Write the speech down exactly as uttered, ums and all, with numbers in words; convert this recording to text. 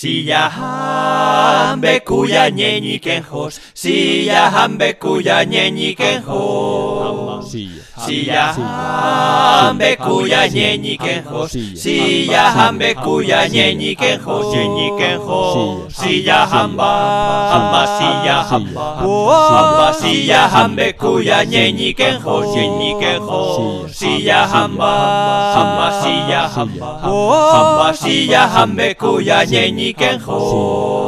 Sillahan bekuya ñeñiken jos, sillahan bekuya ñeñiken jos. Sillahan bekuya ñeñiken jos, sillahan bekuya ñeñiken jos, ñeñiken jos. Sillahan ba, hamba sillahan ba, hamba sillahan bekuya ñeñiken jos, ñeñiken jos. Sillahan ba, hamba sillahan ba, hamba sillahan bekuya ñeñiken jos.